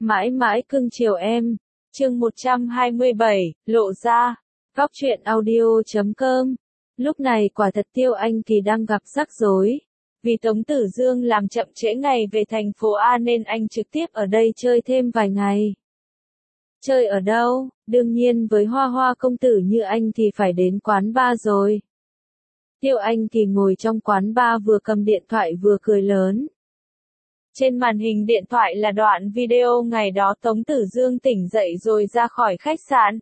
Mãi mãi cưng chiều em. Chương 127, lộ ra. Góc truyện audio.com. Lúc này quả thật Tiêu Anh Kỳ đang gặp rắc rối. Vì Tống Tử Dương làm chậm trễ ngày về thành phố A nên anh trực tiếp ở đây chơi thêm vài ngày. Chơi ở đâu? Đương nhiên với Hoa Hoa công tử như anh thì phải đến quán bar rồi. Tiêu Anh Kỳ ngồi trong quán bar vừa cầm điện thoại vừa cười lớn. Trên màn hình điện thoại là đoạn video ngày đó Tống Tử Dương tỉnh dậy rồi ra khỏi khách sạn.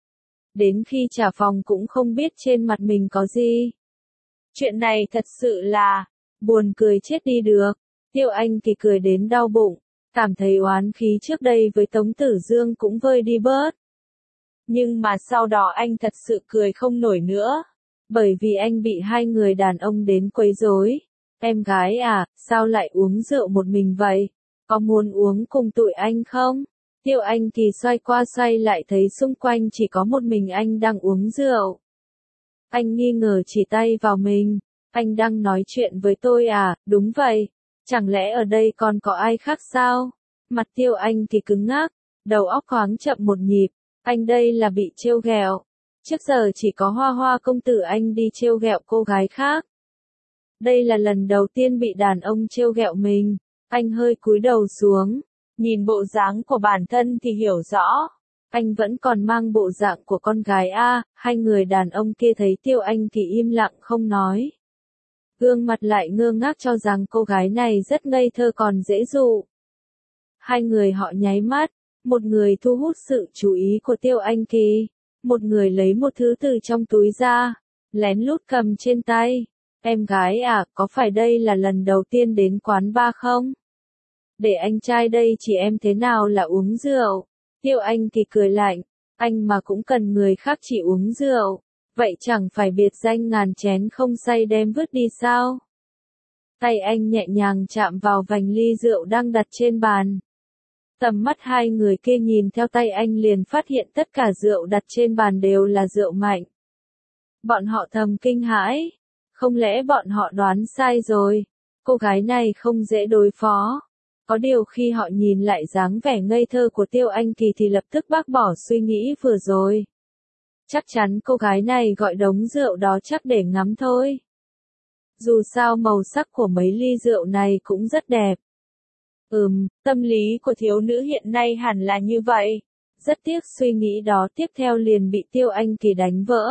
Đến khi trả phòng cũng không biết trên mặt mình có gì. Chuyện này thật sự là buồn cười chết đi được. Tiêu Anh Kỳ cười đến đau bụng, cảm thấy oán khí trước đây với Tống Tử Dương cũng vơi đi bớt. Nhưng mà sau đó anh thật sự cười không nổi nữa, bởi vì anh bị hai người đàn ông đến quấy rối. Em gái à, sao lại uống rượu một mình vậy? Có muốn uống cùng tụi anh không? Tiêu Anh Kỳ xoay qua xoay lại thấy xung quanh chỉ có một mình anh đang uống rượu. Anh nghi ngờ chỉ tay vào mình. Anh đang nói chuyện với tôi à? Đúng vậy. Chẳng lẽ ở đây còn có ai khác sao? Mặt Tiêu Anh Kỳ cứng ngắc, đầu óc thoáng chậm một nhịp. Anh đây là bị trêu ghẹo. Trước giờ chỉ có Hoa Hoa công tử anh đi trêu ghẹo cô gái khác. Đây là lần đầu tiên bị đàn ông trêu ghẹo mình. Anh hơi cúi đầu xuống, nhìn bộ dáng của bản thân thì hiểu rõ. Anh vẫn còn mang bộ dạng của con gái a. Hai người đàn ông kia thấy Tiêu Anh thì im lặng không nói. Gương mặt lại ngơ ngác cho rằng cô gái này rất ngây thơ còn dễ dụ. Hai người họ nháy mắt, một người thu hút sự chú ý của Tiêu Anh Kỳ, một người lấy một thứ từ trong túi ra, lén lút cầm trên tay. Em gái à, có phải đây là lần đầu tiên đến quán bar không? Để anh trai đây chỉ em thế nào là uống rượu. Tiêu Anh Kỳ cười lạnh, anh mà cũng cần người khác chỉ uống rượu, vậy chẳng phải biệt danh ngàn chén không say đem vứt đi sao? Tay anh nhẹ nhàng chạm vào vành ly rượu đang đặt trên bàn. Tầm mắt hai người kia nhìn theo tay anh liền phát hiện tất cả rượu đặt trên bàn đều là rượu mạnh. Bọn họ thầm kinh hãi. Không lẽ bọn họ đoán sai rồi? Cô gái này không dễ đối phó. Có điều khi họ nhìn lại dáng vẻ ngây thơ của Tiêu Anh Kỳ thì lập tức bác bỏ suy nghĩ vừa rồi. Chắc chắn cô gái này gọi đống rượu đó chắc để ngắm thôi. Dù sao màu sắc của mấy ly rượu này cũng rất đẹp. Tâm lý của thiếu nữ hiện nay hẳn là như vậy. Rất tiếc suy nghĩ đó tiếp theo liền bị Tiêu Anh Kỳ đánh vỡ.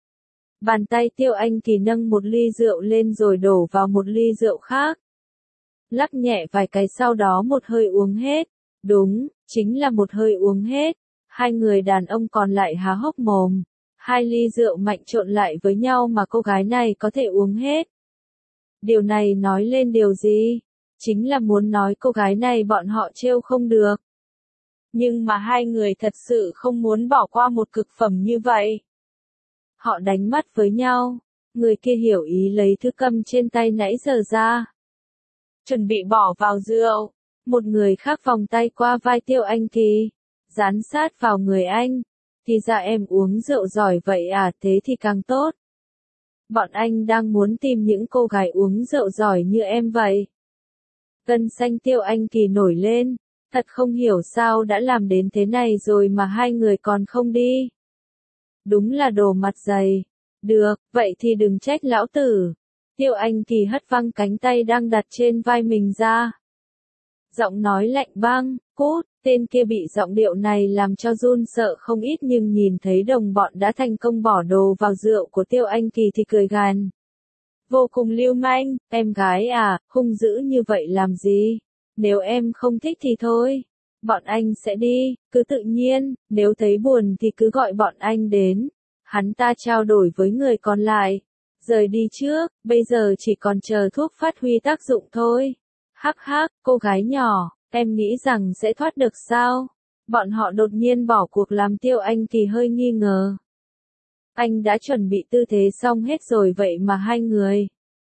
Bàn tay Tiêu Anh Kỳ nâng một ly rượu lên rồi đổ vào một ly rượu khác. Lắc nhẹ vài cái sau đó một hơi uống hết. Đúng, chính là một hơi uống hết. Hai người đàn ông còn lại há hốc mồm. Hai ly rượu mạnh trộn lại với nhau mà cô gái này có thể uống hết. Điều này nói lên điều gì? Chính là muốn nói cô gái này bọn họ trêu không được. Nhưng mà hai người thật sự không muốn bỏ qua một cực phẩm như vậy. Họ đánh mắt với nhau, người kia hiểu ý lấy thứ cầm trên tay nãy giờ ra. Chuẩn bị bỏ vào rượu, một người khác vòng tay qua vai Tiêu Anh Kỳ, dán sát vào người anh. Thì ra em uống rượu giỏi vậy à, thế thì càng tốt. Bọn anh đang muốn tìm những cô gái uống rượu giỏi như em vậy. Gân xanh Tiêu Anh Kỳ nổi lên, thật không hiểu sao đã làm đến thế này rồi mà hai người còn không đi. Đúng là đồ mặt dày. Được, vậy thì đừng trách lão tử. Tiêu Anh Kỳ hất văng cánh tay đang đặt trên vai mình ra. Giọng nói lạnh băng, cút, tên kia bị giọng điệu này làm cho run sợ không ít nhưng nhìn thấy đồng bọn đã thành công bỏ đồ vào rượu của Tiêu Anh Kỳ thì cười gằn. Vô cùng lưu manh, em gái à, hung dữ như vậy làm gì? Nếu em không thích thì thôi. Bọn anh sẽ đi, cứ tự nhiên, nếu thấy buồn thì cứ gọi bọn anh đến. Hắn ta trao đổi với người còn lại. Rời đi trước, bây giờ chỉ còn chờ thuốc phát huy tác dụng thôi. Hắc hắc, cô gái nhỏ, em nghĩ rằng sẽ thoát được sao? Bọn họ đột nhiên bỏ cuộc làm Tiêu Anh Kỳ hơi nghi ngờ. Anh đã chuẩn bị tư thế xong hết rồi vậy mà hai người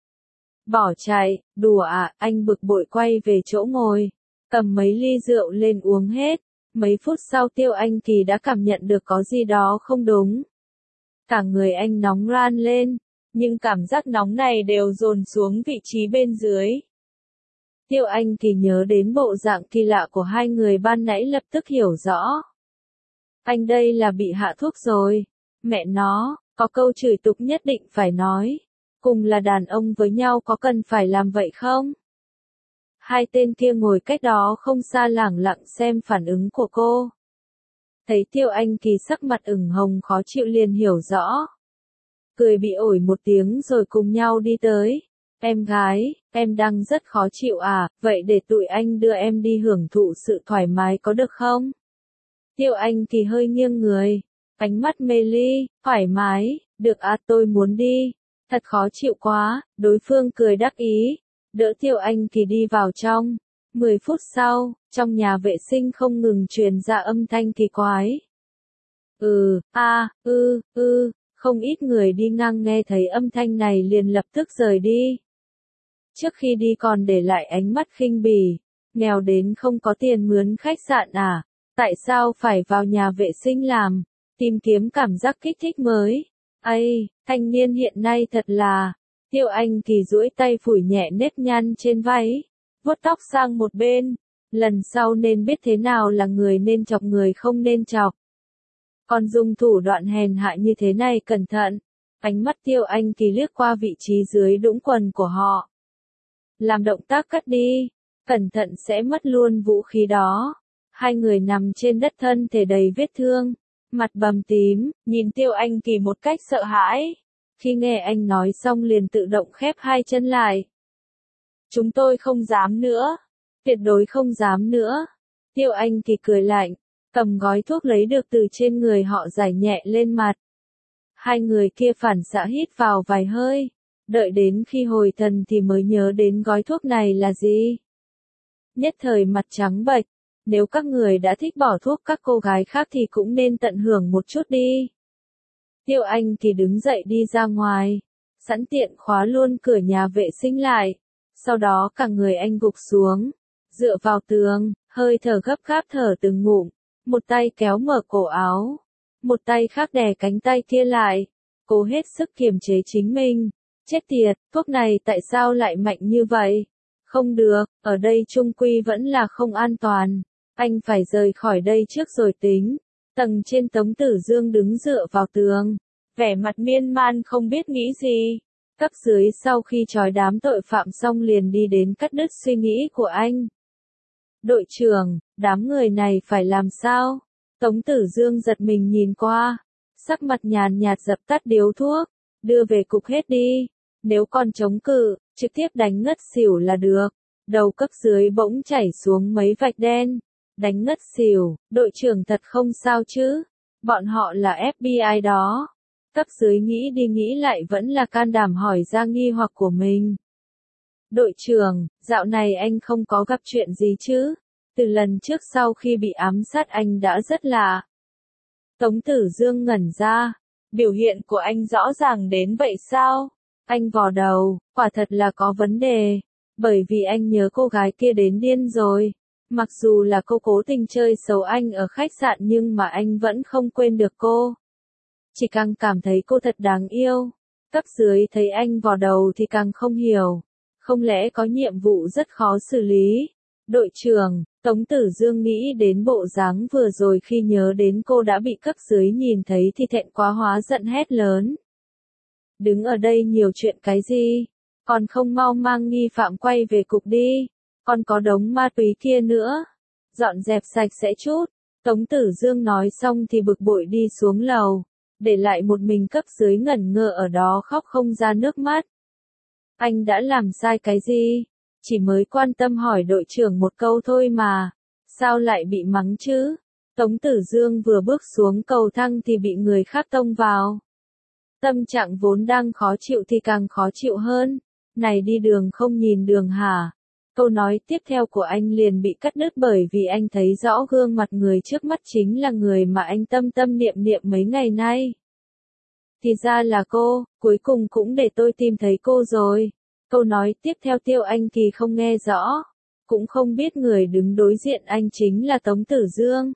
bỏ chạy, đùa à, anh bực bội quay về chỗ ngồi. Cầm mấy ly rượu lên uống hết. Mấy phút sau Tiêu Anh Kỳ đã cảm nhận được có gì đó không đúng. Cả người anh nóng ran lên, nhưng cảm giác nóng này đều dồn xuống vị trí bên dưới. Tiêu Anh Kỳ nhớ đến bộ dạng kỳ lạ của hai người ban nãy lập tức hiểu rõ. Anh đây là bị hạ thuốc rồi. Mẹ nó, có câu chửi tục nhất định phải nói. Cùng là đàn ông với nhau có cần phải làm vậy không? Hai tên kia ngồi cách đó không xa lẳng lặng xem phản ứng của cô. Thấy Tiêu Anh Kỳ sắc mặt ửng hồng khó chịu liền hiểu rõ. Cười bị ổi một tiếng rồi cùng nhau đi tới. Em gái, em đang rất khó chịu à, vậy để tụi anh đưa em đi hưởng thụ sự thoải mái có được không? Tiêu Anh Kỳ hơi nghiêng người, ánh mắt mê ly, thoải mái, được à tôi muốn đi, thật khó chịu quá, đối phương cười đắc ý, đỡ Tiêu Anh Kỳ đi vào trong. 10 phút sau, trong nhà vệ sinh không ngừng truyền ra âm thanh kỳ quái. Không ít người đi ngang nghe thấy âm thanh này liền lập tức rời đi. Trước khi đi còn để lại ánh mắt khinh bỉ, nghèo đến không có tiền mướn khách sạn à, tại sao phải vào nhà vệ sinh làm, tìm kiếm cảm giác kích thích mới. Ây, thanh niên hiện nay thật là, Tiêu Anh Kỳ duỗi tay phủi nhẹ nếp nhăn trên váy, vuốt tóc sang một bên, lần sau nên biết thế nào là người nên chọc người không nên chọc. Còn dùng thủ đoạn hèn hạ như thế này cẩn thận, ánh mắt Tiêu Anh Kỳ liếc qua vị trí dưới đũng quần của họ. Làm động tác cắt đi, cẩn thận sẽ mất luôn vũ khí đó. Hai người nằm trên đất thân thể đầy vết thương, mặt bầm tím, nhìn Tiêu Anh Kỳ một cách sợ hãi. Khi nghe anh nói xong liền tự động khép hai chân lại. Chúng tôi không dám nữa, tuyệt đối không dám nữa. Tiêu Anh Kỳ cười lạnh, cầm gói thuốc lấy được từ trên người họ rải nhẹ lên mặt. Hai người kia phản xạ hít vào vài hơi, đợi đến khi hồi thần thì mới nhớ đến gói thuốc này là gì. Nhất thời mặt trắng bệch, nếu các người đã thích bỏ thuốc các cô gái khác thì cũng nên tận hưởng một chút đi. Tiêu Anh Kỳ đứng dậy đi ra ngoài, sẵn tiện khóa luôn cửa nhà vệ sinh lại, sau đó cả người anh gục xuống, dựa vào tường, hơi thở gấp gáp thở từng ngụm, một tay kéo mở cổ áo, một tay khác đè cánh tay kia lại, cố hết sức kiềm chế chính mình. Chết tiệt, thuốc này tại sao lại mạnh như vậy? Không được, ở đây chung quy vẫn là không an toàn. Anh phải rời khỏi đây trước rồi tính. Tầng trên Tống Tử Dương đứng dựa vào tường, vẻ mặt miên man không biết nghĩ gì. Cấp dưới sau khi trói đám tội phạm xong liền đi đến cắt đứt suy nghĩ của anh. Đội trưởng, đám người này phải làm sao? Tống Tử Dương giật mình nhìn qua, sắc mặt nhàn nhạt dập tắt điếu thuốc, đưa về cục hết đi. Nếu còn chống cự, trực tiếp đánh ngất xỉu là được. Đầu cấp dưới bỗng chảy xuống mấy vạch đen. Đánh ngất xỉu, đội trưởng thật không sao chứ? Bọn họ là FBI đó. Cấp dưới nghĩ đi nghĩ lại vẫn là can đảm hỏi ra nghi hoặc của mình. Đội trưởng, dạo này anh không có gặp chuyện gì chứ? Từ lần trước sau khi bị ám sát anh đã rất lạ. Tống Tử Dương ngẩn ra. Biểu hiện của anh rõ ràng đến vậy sao? Anh vò đầu, quả thật là có vấn đề. Bởi vì anh nhớ cô gái kia đến điên rồi. Mặc dù là cô cố tình chơi xấu anh ở khách sạn nhưng mà anh vẫn không quên được cô. Chỉ càng cảm thấy cô thật đáng yêu. Cấp dưới thấy anh vò đầu thì càng không hiểu. Không lẽ có nhiệm vụ rất khó xử lý? Đội trưởng, Tống Tử Dương nghĩ đến bộ dáng vừa rồi khi nhớ đến cô đã bị cấp dưới nhìn thấy thì thẹn quá hóa giận hét lớn. Đứng ở đây nhiều chuyện cái gì? Còn không mau mang nghi phạm quay về cục đi. Còn có đống ma túy kia nữa. Dọn dẹp sạch sẽ chút. Tống Tử Dương nói xong thì bực bội đi xuống lầu. Để lại một mình cấp dưới ngẩn ngơ ở đó khóc không ra nước mắt. Anh đã làm sai cái gì? Chỉ mới quan tâm hỏi đội trưởng một câu thôi mà. Sao lại bị mắng chứ? Tống Tử Dương vừa bước xuống cầu thang thì bị người khác tông vào. Tâm trạng vốn đang khó chịu thì càng khó chịu hơn. Này đi đường không nhìn đường hả? Câu nói tiếp theo của anh liền bị cắt đứt bởi vì anh thấy rõ gương mặt người trước mắt chính là người mà anh tâm tâm niệm niệm mấy ngày nay. Thì ra là cô, cuối cùng cũng để tôi tìm thấy cô rồi. Câu nói tiếp theo Tiêu Anh Kỳ không nghe rõ. Cũng không biết người đứng đối diện anh chính là Tống Tử Dương.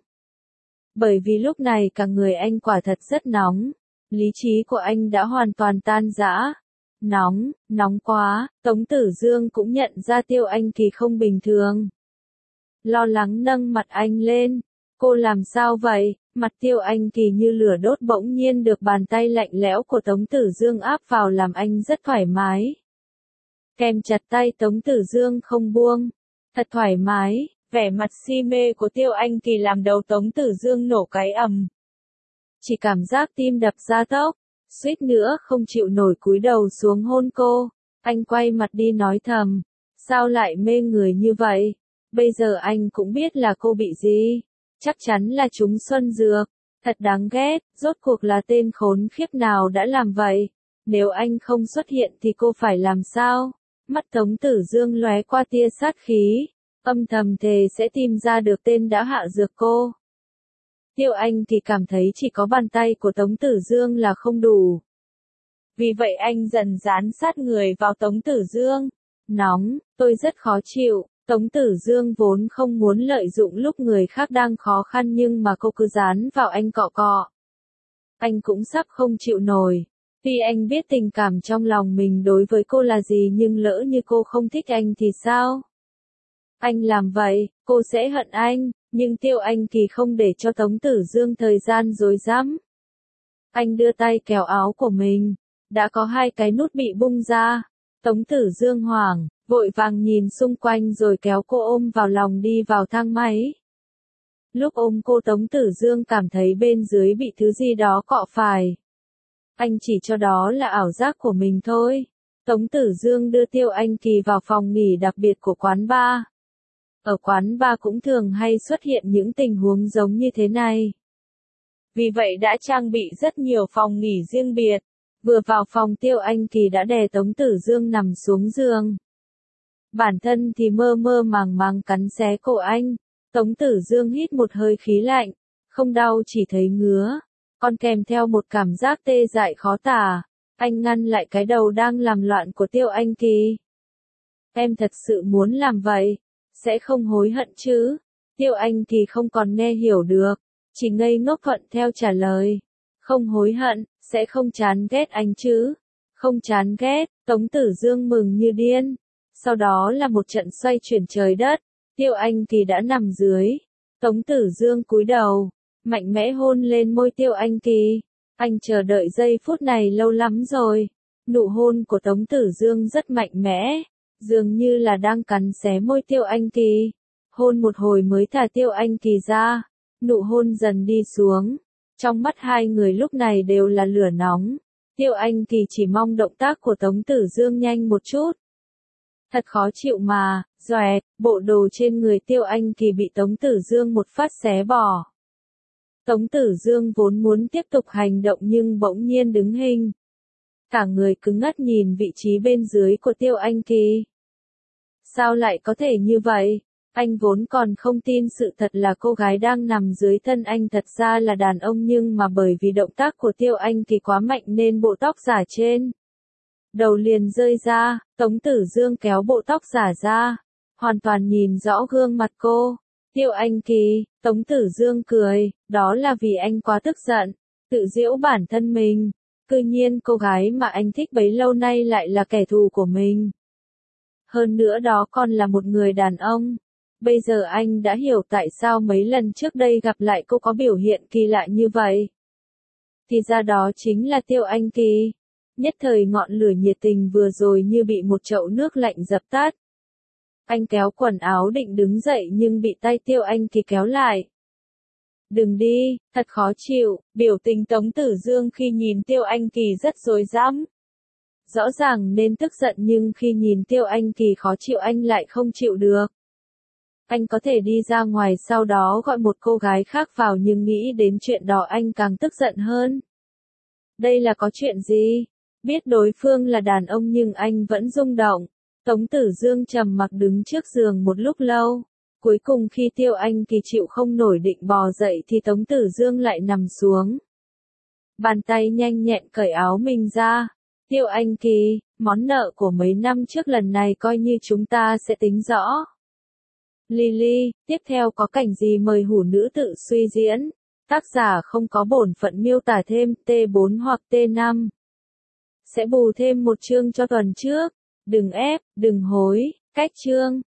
Bởi vì lúc này cả người anh quả thật rất nóng. Lý trí của anh đã hoàn toàn tan rã. Nóng, nóng quá, Tống Tử Dương cũng nhận ra Tiêu Anh Kỳ không bình thường. Lo lắng nâng mặt anh lên. Cô làm sao vậy? Mặt Tiêu Anh Kỳ như lửa đốt bỗng nhiên được bàn tay lạnh lẽo của Tống Tử Dương áp vào làm anh rất thoải mái. Kèm chặt tay Tống Tử Dương không buông. Thật thoải mái, vẻ mặt si mê của Tiêu Anh Kỳ làm đầu Tống Tử Dương nổ cái ầm. Chỉ cảm giác tim đập ra tốc, suýt nữa không chịu nổi cúi đầu xuống hôn cô. Anh quay mặt đi nói thầm, sao lại mê người như vậy? Bây giờ anh cũng biết là cô bị gì. Chắc chắn là trúng xuân dược. Thật đáng ghét, rốt cuộc là tên khốn khiếp nào đã làm vậy? Nếu anh không xuất hiện thì cô phải làm sao? Mắt Tống Tử Dương lóe qua tia sát khí, âm thầm thề sẽ tìm ra được tên đã hạ dược cô. Tiêu Anh thì cảm thấy chỉ có bàn tay của Tống Tử Dương là không đủ. Vì vậy anh dần dán sát người vào Tống Tử Dương. Nóng, tôi rất khó chịu. Tống Tử Dương vốn không muốn lợi dụng lúc người khác đang khó khăn nhưng mà cô cứ dán vào anh cọ cọ. Anh cũng sắp không chịu nổi. Tuy anh biết tình cảm trong lòng mình đối với cô là gì nhưng lỡ như cô không thích anh thì sao? Anh làm vậy, cô sẽ hận anh, nhưng Tiêu Anh Kỳ không để cho Tống Tử Dương thời gian rối rắm. Anh đưa tay kéo áo của mình, đã có 2 cái nút bị bung ra. Tống Tử Dương hoảng, vội vàng nhìn xung quanh rồi kéo cô ôm vào lòng đi vào thang máy. Lúc ôm cô Tống Tử Dương cảm thấy bên dưới bị thứ gì đó cọ phải. Anh chỉ cho đó là ảo giác của mình thôi. Tống Tử Dương đưa Tiêu Anh Kỳ vào phòng nghỉ đặc biệt của quán bar. Ở quán bar cũng thường hay xuất hiện những tình huống giống như thế này. Vì vậy đã trang bị rất nhiều phòng nghỉ riêng biệt. Vừa vào phòng Tiêu Anh Kỳ đã đè Tống Tử Dương nằm xuống giường. Bản thân thì mơ mơ màng màng cắn xé cổ anh. Tống Tử Dương hít một hơi khí lạnh. Không đau chỉ thấy ngứa. Còn kèm theo một cảm giác tê dại khó tả. Anh ngăn lại cái đầu đang làm loạn của Tiêu Anh Kỳ. Em thật sự muốn làm vậy. Sẽ không hối hận chứ? Tiêu Anh Kỳ không còn nghe hiểu được. Chỉ ngây ngốc thuận theo trả lời. Không hối hận, sẽ không chán ghét anh chứ? Không chán ghét, Tống Tử Dương mừng như điên. Sau đó là một trận xoay chuyển trời đất. Tiêu Anh Kỳ đã nằm dưới. Tống Tử Dương cúi đầu, mạnh mẽ hôn lên môi Tiêu Anh Kỳ. Anh chờ đợi giây phút này lâu lắm rồi. Nụ hôn của Tống Tử Dương rất mạnh mẽ, dường như là đang cắn xé môi Tiêu Anh Kỳ. Hôn một hồi mới thả Tiêu Anh Kỳ ra. Nụ hôn dần đi xuống. Trong mắt hai người lúc này đều là lửa nóng. Tiêu Anh Kỳ chỉ mong động tác của Tống Tử Dương nhanh một chút. Thật khó chịu mà, doẹt, bộ đồ trên người Tiêu Anh Kỳ bị Tống Tử Dương một phát xé bỏ. Tống Tử Dương vốn muốn tiếp tục hành động nhưng bỗng nhiên đứng hình. Cả người cứng ngắc nhìn vị trí bên dưới của Tiêu Anh Kỳ. Sao lại có thể như vậy? Anh vốn còn không tin sự thật là cô gái đang nằm dưới thân anh thật ra là đàn ông nhưng mà bởi vì động tác của Tiêu Anh Kỳ quá mạnh nên bộ tóc giả trên đầu liền rơi ra. Tống Tử Dương kéo bộ tóc giả ra, hoàn toàn nhìn rõ gương mặt cô. Tiêu Anh Kỳ, Tống Tử Dương cười, đó là vì anh quá tức giận, tự giễu bản thân mình. Cư nhiên cô gái mà anh thích bấy lâu nay lại là kẻ thù của mình. Hơn nữa đó còn là một người đàn ông. Bây giờ anh đã hiểu tại sao mấy lần trước đây gặp lại cô có biểu hiện kỳ lạ như vậy. Thì ra đó chính là Tiêu Anh Kỳ. Nhất thời ngọn lửa nhiệt tình vừa rồi như bị một chậu nước lạnh dập tắt. Anh kéo quần áo định đứng dậy nhưng bị tay Tiêu Anh Kỳ kéo lại. Đừng đi, thật khó chịu. Biểu tình Tống Tử Dương khi nhìn Tiêu Anh Kỳ rất rối rắm. Rõ ràng nên tức giận nhưng khi nhìn Tiêu Anh Kỳ khó chịu anh lại không chịu được. Anh có thể đi ra ngoài sau đó gọi một cô gái khác vào nhưng nghĩ đến chuyện đó anh càng tức giận hơn. Đây là có chuyện gì? Biết đối phương là đàn ông nhưng anh vẫn rung động. Tống Tử Dương trầm mặc đứng trước giường một lúc lâu. Cuối cùng khi Tiêu Anh Kỳ chịu không nổi định bò dậy thì Tống Tử Dương lại nằm xuống. Bàn tay nhanh nhẹn cởi áo mình ra. Tiêu Anh Kỳ, món nợ của mấy năm trước lần này coi như chúng ta sẽ tính rõ. Lily, tiếp theo có cảnh gì mời hủ nữ tự suy diễn. Tác giả không có bổn phận miêu tả thêm T4 hoặc T5. sẽ bù thêm một chương cho tuần trước. Đừng ép, đừng hối, cách chương.